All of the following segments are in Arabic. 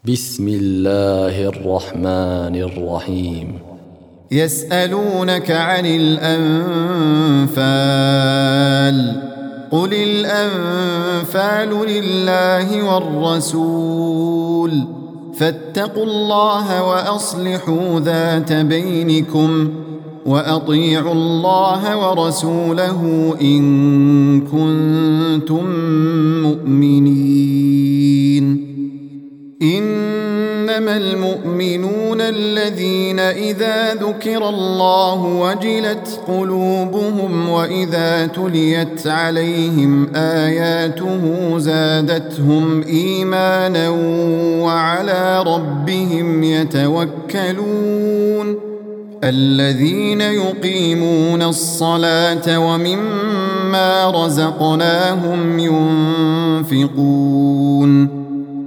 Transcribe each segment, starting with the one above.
بسم الله الرحمن الرحيم. يسألونك عن الأنفال قل الأنفال لله والرسول فاتقوا الله وأصلحوا ذات بينكم وأطيعوا الله ورسوله إن كنتم مؤمنين. إنما المؤمنون الذين إذا ذكر الله وجلت قلوبهم وإذا تليت عليهم آياته زادتهم إيمانا وعلى ربهم يتوكلون. الذين يقيمون الصلاة ومما رزقناهم ينفقون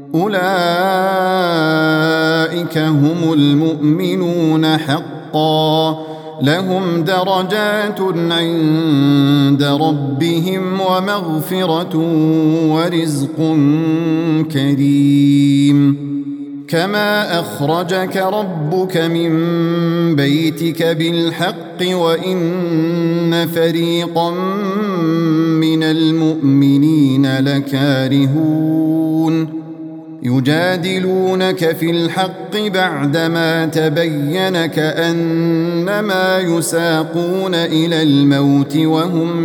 أولئك هم المؤمنون حقا لهم درجات عند ربهم ومغفرة ورزق كريم. كما أخرجك ربك من بيتك بالحق وإن فريقا من المؤمنين لكارهون يجادلونك في الحق بعدما تبين كأنما يساقون إلى الموت وهم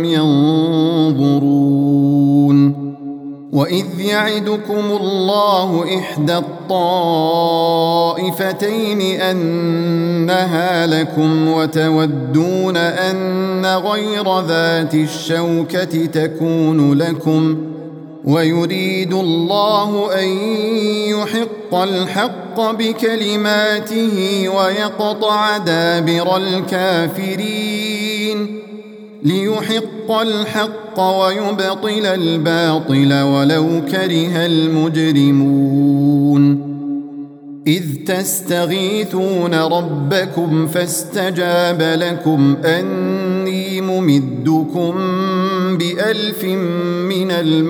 ينظرون. وإذ يعدكم الله إحدى الطائفتين أنها لكم وتودون أن غير ذات الشوكة تكون لكم ويريد الله أن يحق الحق بكلماته ويقطع دابر الكافرين ليحق الحق ويبطل الباطل ولو كره المجرمون. إذ تستغيثون ربكم فاستجاب لكم أني ممدكم ب1000 من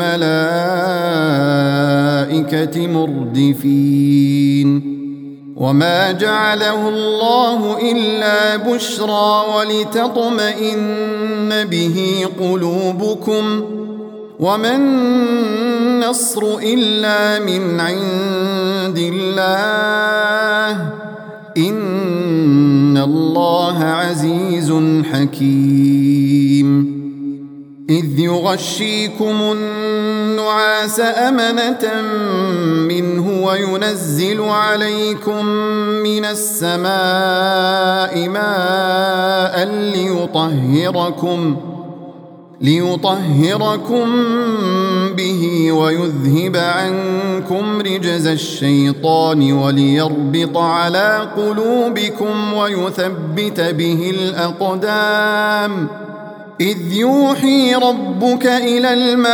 الملائكة مردفين. وما جعله الله إلا بشرى ولتطمئن به قلوبكم وما النصر إلا من عند الله إن الله عزيز حكيم. إذ يغشيكم النعاس أمنة منه وينزل عليكم من السماء ماء ليطهركم به ويذهب عنكم رجز الشيطان وليربط على قلوبكم ويثبت به الأقدام. إذ يوحي ربك إلى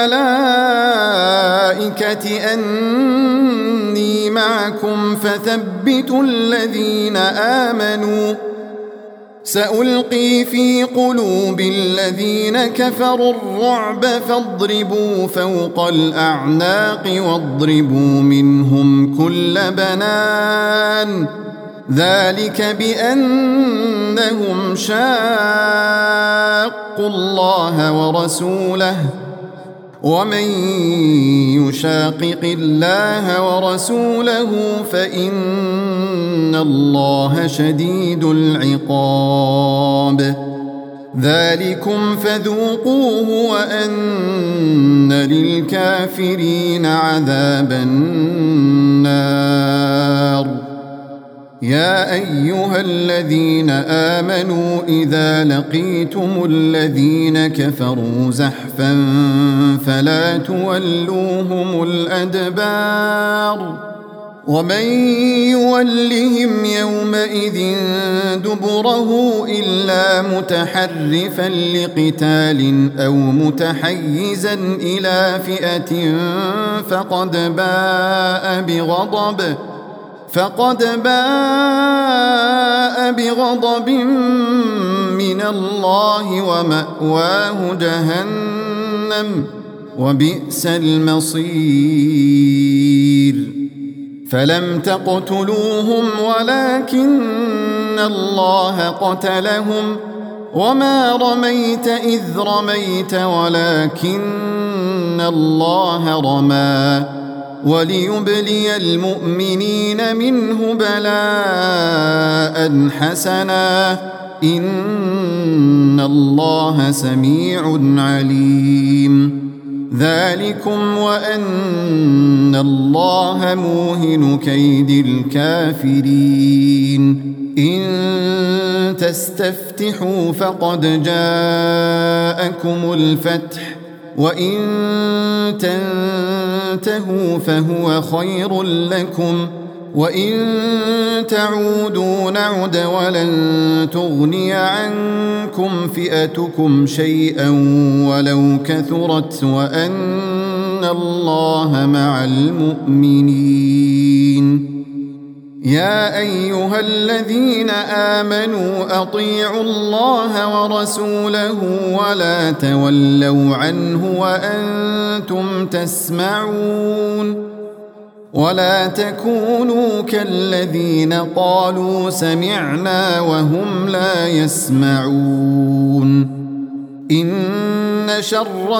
الملائكة أني معكم فثبتوا الذين آمنوا سألقي في قلوب الذين كفروا الرعب فاضربوا فوق الأعناق واضربوا منهم كل بنان ذلك بأنهم شاقوا الله ورسوله ومن يشاقق الله ورسوله فإن الله شديد العقاب. ذلكم فذوقوه وأن للكافرين عذاب النار. يا أيها الذين آمنوا إذا لقيتم الذين كفروا زحفا فلا تولوهم الأدبار ومن يولهم يومئذ دبره إلا متحرفا لقتال أو متحيزا إلى فئة فقد باء بغضب من الله ومأواه جهنم وبئس المصير. فلم تقتلوهم ولكن الله قتلهم وما رميت إذ رميت ولكن الله رمى وليبلي المؤمنين منه بلاء حسنا إن الله سميع عليم ذلكم وأن الله موهن كيد الكافرين إن تستفتحوا فقد جاءكم الفتح وإن تنتهوا فهو خير لكم وإن تعودوا نعد ولن تغني عنكم فئتكم شيئا ولو كثرت وأن الله مع المؤمنين يا أيها الذين آمنوا أطيعوا الله ورسوله ولا تولوا عنه وأنتم تسمعون ولا تكونوا كالذين قالوا سمعنا وهم لا يسمعون إن شر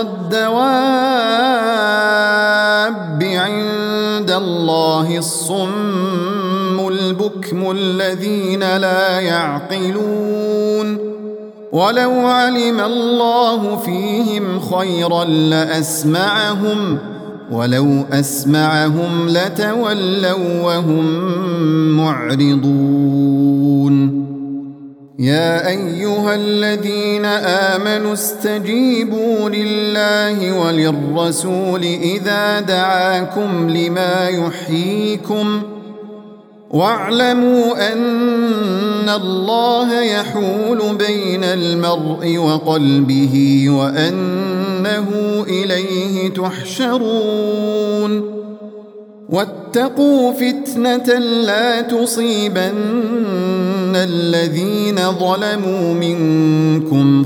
الدواب عند الله الصم البكم الذين لا يعقلون ولو علم الله فيهم خيرا لأسمعهم ولو أسمعهم لتولوا وهم معرضون يا أيها الذين آمنوا استجيبوا لله وللرسول إذا دعاكم لما يحييكم واعلموا أن الله يحول بين المرء وقلبه وأنه إليه تحشرون واتقوا فتنة لا تصيبن الذين ظلموا منكم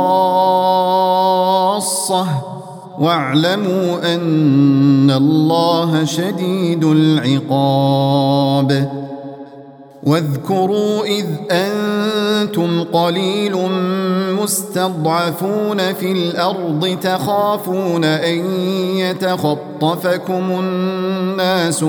خاصة واعلموا أن الله شديد العقاب واذكروا إذ أنتم قليل مستضعفون في الأرض تخافون أن يتخطفكم الناس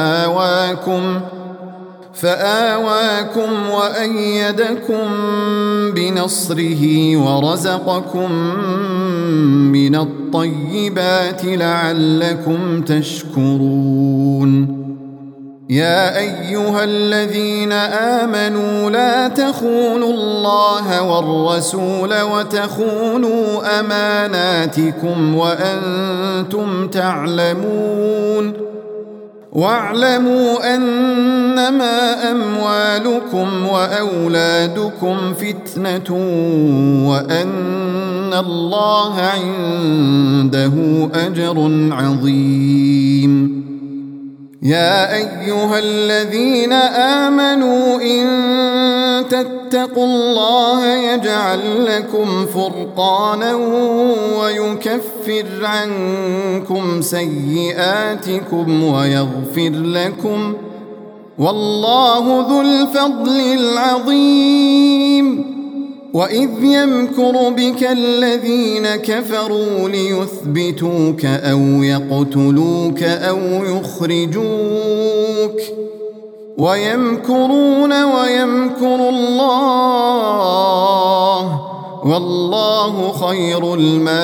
فآواكم وأيدكم بنصره ورزقكم من الطيبات لعلكم تشكرون يا أيها الذين آمنوا لا تخونوا الله والرسول وتخونوا أماناتكم وأنتم تعلمون واعلموا أنما أموالكم وأولادكم فتنة وأن الله عنده أجر عظيم يا أيها الذين آمنوا إن تتقوا الله يجعل لكم فرقانا ويكفر عنكم سيئاتكم ويغفر لكم والله ذو الفضل العظيم وإذ يمكر بك الذين كفروا ليثبتوك أو يقتلوك أو يخرجوك ويمكرون ويمكر الله والله خير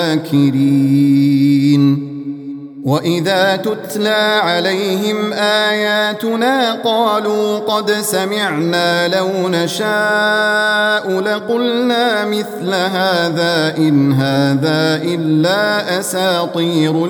الماكرين وإذا تتلى عليهم آياتنا قالوا قد سمعنا لو نشاء لقلنا مثل هذا إن هذا إلا أساطير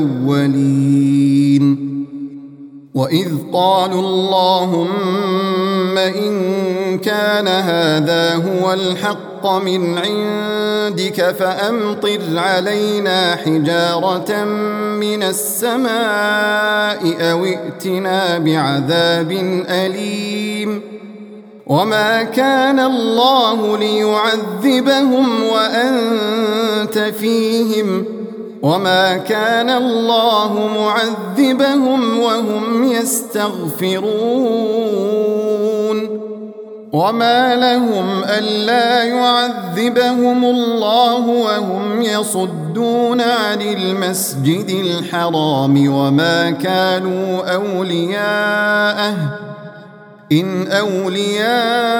الأولين وإذ قالوا اللهم إن كان هذا هو الحق من عندك فأمطر علينا حجارة من السماء أو ائتنا بعذاب أليم وما كان الله ليعذبهم وأنت فيهم وما كان الله معذبهم وهم يستغفرون وما لهم ألا يعذبهم الله وهم يصدون عن المسجد الحرام وما كانوا أولياءه إن أولياؤه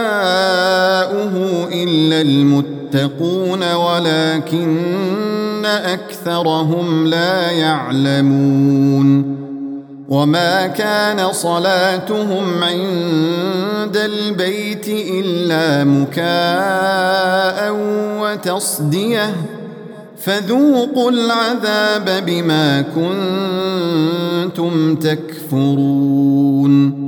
إلا المتقون ولكن أكثرهم لا يعلمون وما كان صلاتهم عند البيت إلا مكاء وتصدية فذوقوا العذاب بما كنتم تكفرون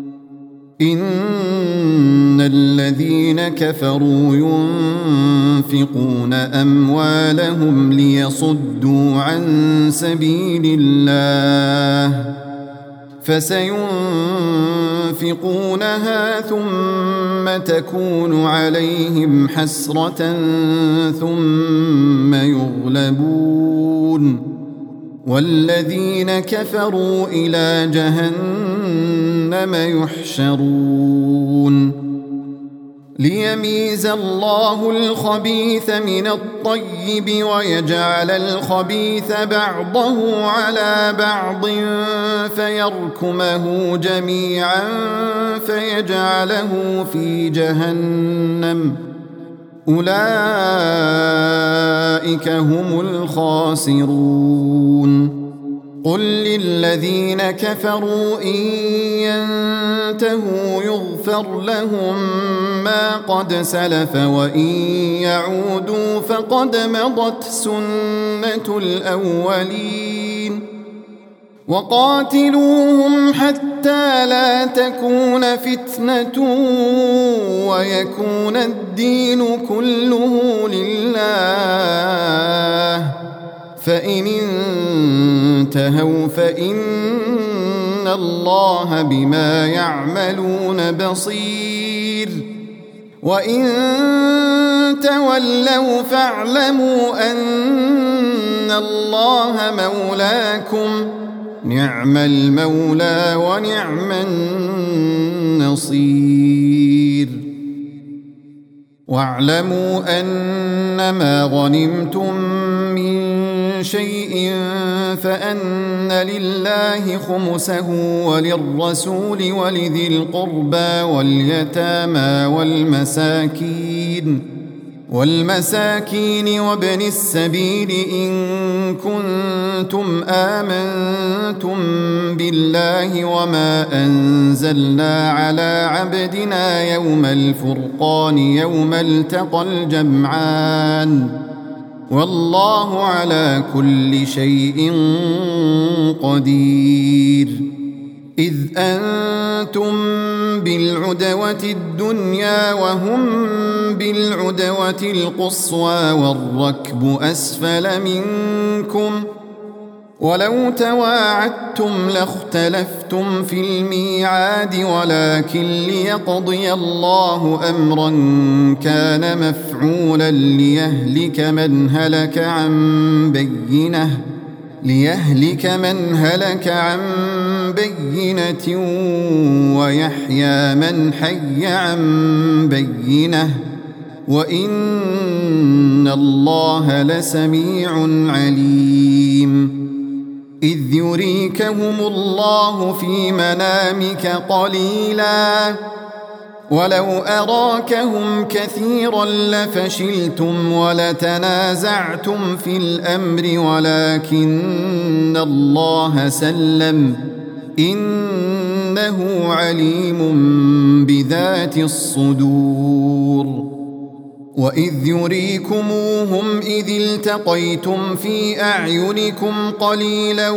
إن الذين كفروا ينفقون أموالهم ليصدوا عن سبيل الله فسينفقونها ثم تكون عليهم حسرة ثم يغلبون والذين كفروا إلى جهنم يحشرون ليميز الله الخبيث من الطيب ويجعل الخبيث بعضه على بعض فيركمه جميعا فيجعله في جهنم أولئك هم الخاسرون قل للذين كفروا إن ينتهوا يغفر لهم ما قد سلف وإن يعودوا فقد مضت سنة الأولين وقاتلوهم حتى لا تكون فتنة ويكون الدين كله لله فإن انتهوا فإن الله بما يعملون بصير وإن تولوا فاعلموا أن الله مولاكم نعم المولى ونعم النصير واعلموا أنما غنمتم من شيء فأن لله خمسه وللرسول ولذي القربى واليتامى والمساكين وابن السبيل إن كنتم آمنتم بالله وما أنزلنا على عبدنا يوم الفرقان يوم التقى الجمعان والله على كل شيء قدير إذ أنتم بالعدوة الدنيا وهم بالعدوة القصوى والركب أسفل منكم ولو تواعدتم لاختلفتم في الميعاد ولكن ليقضي الله أمرا كان مفعولا ليهلك من هلك عن بينة ويحيى من حي عن بينة وإن الله لسميع عليم إذ يريكهم الله في منامك قليلا ولو أراكهم كثيرا لفشلتم ولتنازعتم في الأمر ولكن الله سلم إنه عليم بذات الصدور وإذ يريكموهم إذ التقيتم في أعينكم قليلا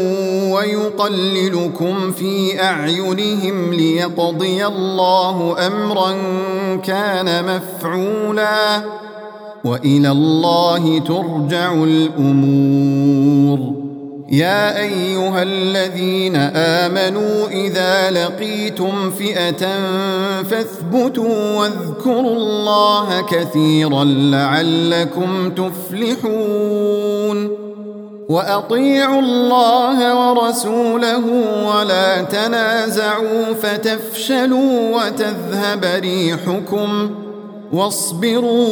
ويقللكم في أعينهم ليقضي الله أمرا كان مفعولا وإلى الله ترجع الأمور يا أيها الذين آمنوا إذا لقيتم فئة فاثبتوا واذكروا الله كثيرا لعلكم تفلحون وأطيعوا الله ورسوله ولا تنازعوا فتفشلوا وتذهب ريحكم واصبروا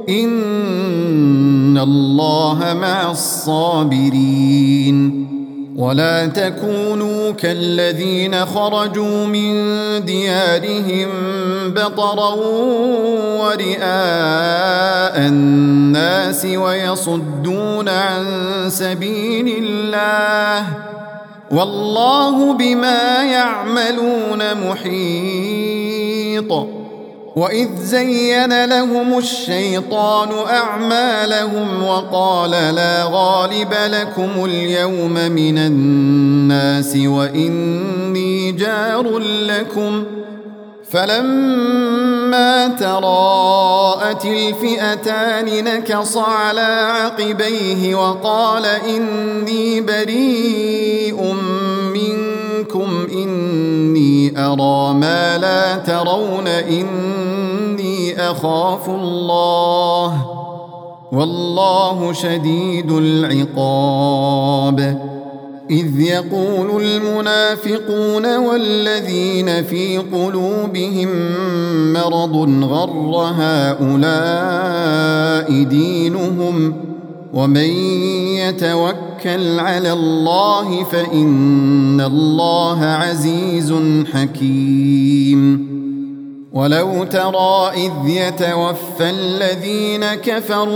إن الله مع الصابرين ولا تكونوا كالذين خرجوا من ديارهم بطرا ورئاء الناس ويصدون عن سبيل الله والله بما يعملون محيط وإذ زين لهم الشيطان أعمالهم وقال لا غالب لكم اليوم من الناس وإني جار لكم فلما تراءت الفئتان نكص على عقبيه وقال إني بريء منكم إني أرى ما لا ترون إني أخاف الله والله شديد العقاب إذ يقول المنافقون والذين في قلوبهم مرض غر هؤلاء دينهم ومن يتوكل على الله فإن الله عزيز حكيم ولو ترى إذ يتوفى الذين كفروا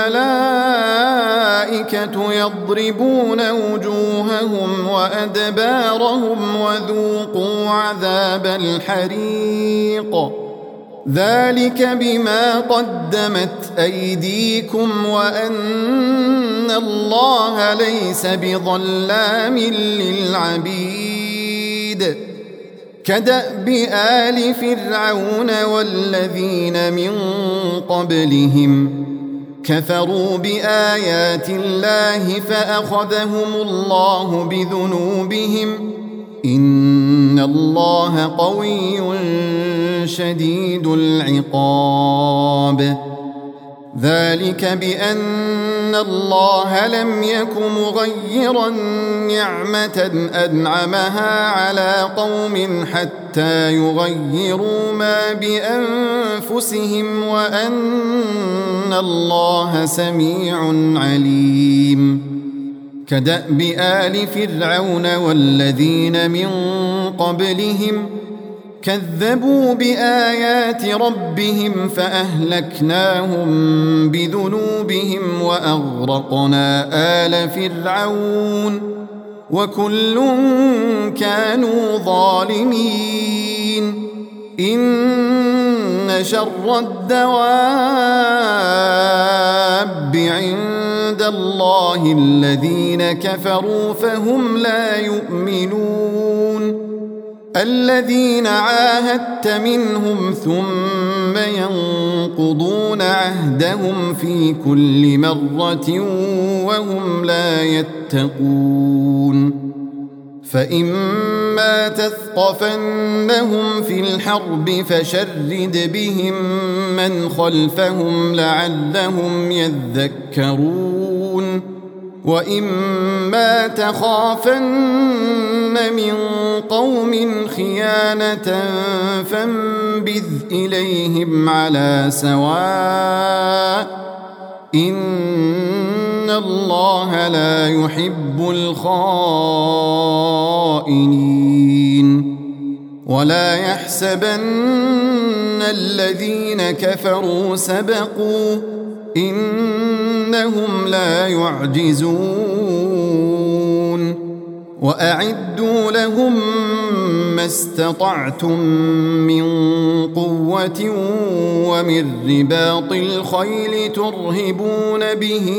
الملائكة يضربون وجوههم وأدبارهم وذوقوا عذاب الحريق ذلك بما قدمت أيديكم وأن الله ليس بظلام للعبيد كدأب آل فرعون والذين من قبلهم كفروا بآيات الله فأخذهم الله بذنوبهم إن الله قوي شديد العقاب ذلك بأن الله لم يك مغيرا نعمة أنعمها على قوم حتى يغيروا ما بأنفسهم وأن الله سميع عليم كدأب آل فرعون والذين من قبلهم كذبوا بآيات ربهم فأهلكناهم بذنوبهم وأغرقنا آل فرعون وكل كانوا ظالمين إن شر الدواب عند الله الذين كفروا فهم لا يؤمنون الذين عاهدت منهم ثم ينقضون عهدهم في كل مرة وهم لا يتقون فإما تثقفنهم في الحرب فشرد بهم من خلفهم لعلهم يذكرون وإما تخافن من قوم خيانة فانبذ إليهم على سواء إن الله لا يحب الخائنين ولا يحسبن الذين كفروا سبقوا إنهم لا يعجزون وأعدوا لهم ما استطعتم من قوة ومن رباط الخيل ترهبون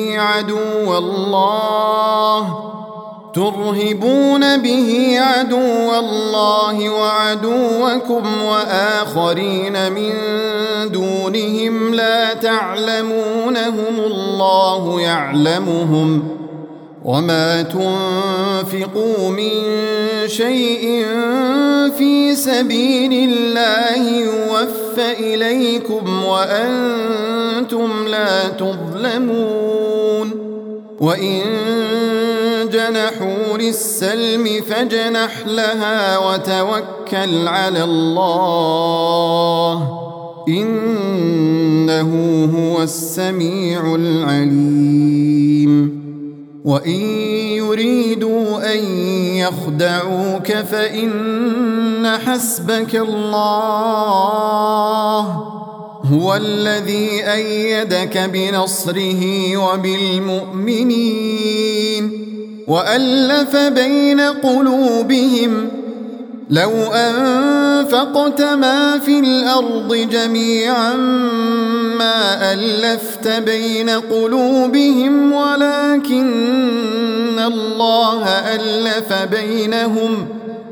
به عدو الله وعدوكم وآخرين من دونهم لا تعلمونهم الله يعلمهم وما تنفقوا من شيء في سبيل الله يوفى إليكم وأنتم لا تظلمون وإن جنحوا للسلم فاجنح لها وتوكل على الله إنه هو السميع العليم وإن يريدوا أن يخدعوك فإن حسبك الله هو الذي أيدك بنصره وبالمؤمنين وألف بين قلوبهم لو أنفقت ما في الأرض جميعا ما ألفت بين قلوبهم ولكن الله ألف بينهم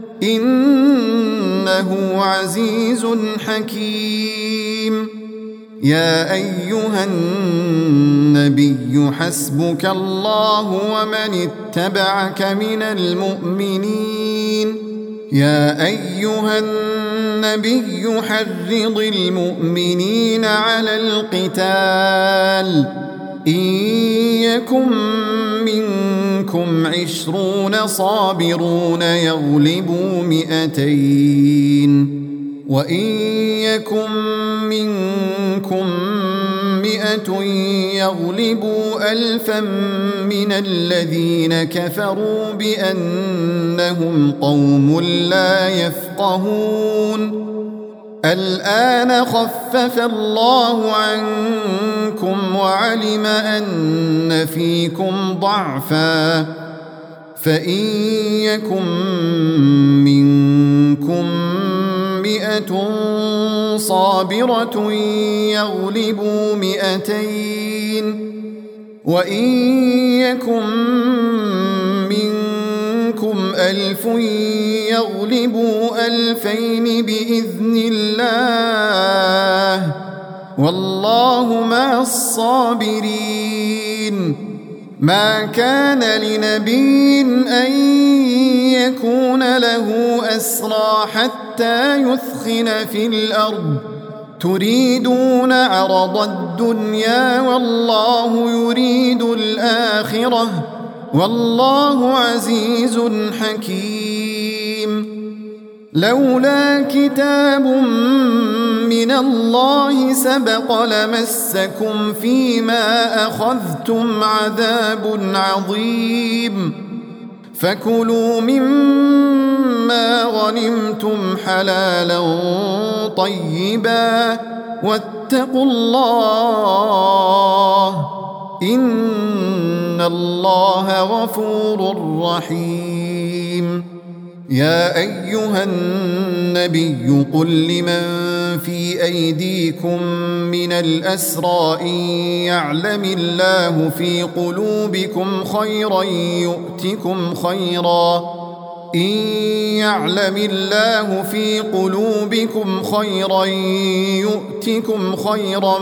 إنه عزيز حكيم يا أيها النبي حسبك الله ومن اتبعك من المؤمنين يا أيها النبي حرض المؤمنين على القتال إن يكن منكم 20 صابرون يغلبوا 200 وإن يكن منكم 100 يغلبوا 1000 من الذين كفروا بأنهم قوم لا يفقهون الآن خفف الله عنكم وعلم أن فيكم ضعفا فإن يكن منكم 100 صابرة يغلبوا 200 وإن يكن منكم 1000 يغلبوا 2000 بإذن الله والله مع الصابرين ما كان لنبي أن يكون له أسرى حتى يثخن في الأرض تريدون عرض الدنيا والله يريد الآخرة والله عزيز حكيم لولا كتاب من الله سبق لمسكم فيما أخذتم عذاب عظيم فكلوا مما غنمتم حلالا طيبا واتقوا الله إن الله غفور رحيم يا أيها النبي قل لمن في أيديكم من الأسرى إن يعلم الله في قلوبكم خيرا يؤتكم خيرا إن يعلم الله في قلوبكم خيرا يؤتكم خيرا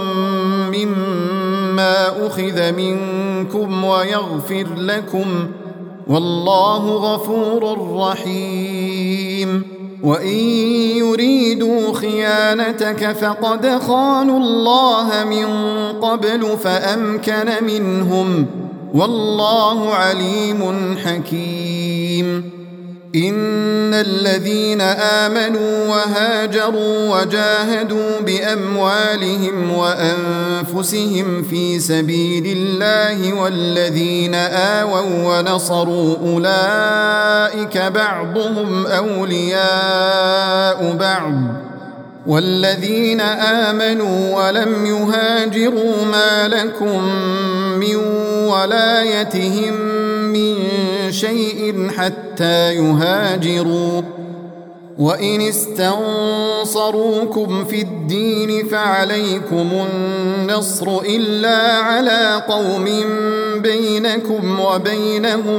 مما أخذ منكم ويغفر لكم والله غفور رحيم وإن يريدوا خيانتك فقد خانوا الله من قبل فأمكن منهم والله عليم حكيم إن الذين آمنوا وهاجروا وجاهدوا بأموالهم وأنفسهم في سبيل الله والذين آووا ونصروا أولئك بعضهم أولياء بعض والذين آمنوا ولم يهاجروا ما لكم من ولايتهم من شيء حتى يهاجروا وإن استنصروكم في الدين فعليكم النصر إلا على قوم بينكم وبينهم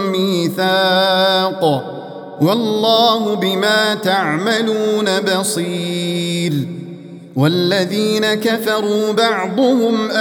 ميثاق والله بما تعملون بصير والذين كفروا بعضهم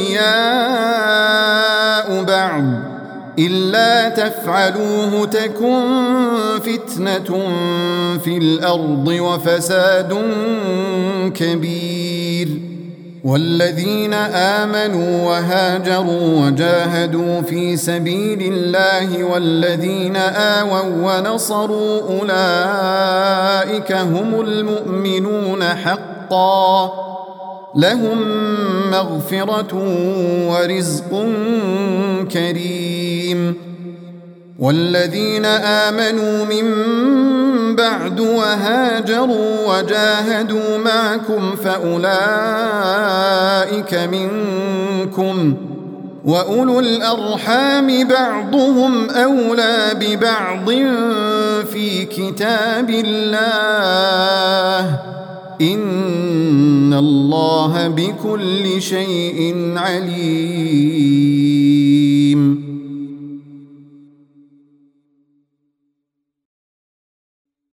أولياء بعض إلا تفعلوه تكن فتنة في الأرض وفساد كبير والذين آمنوا وهاجروا وجاهدوا في سبيل الله والذين آووا ونصروا أولئك هم المؤمنون حقا لهم مغفرة ورزق كريم والذين آمنوا من بعد وهاجروا وجاهدوا معكم فأولئك منكم وأولو الأرحام بعضهم أولى ببعض في كتاب الله إن الله بكل شيء عليم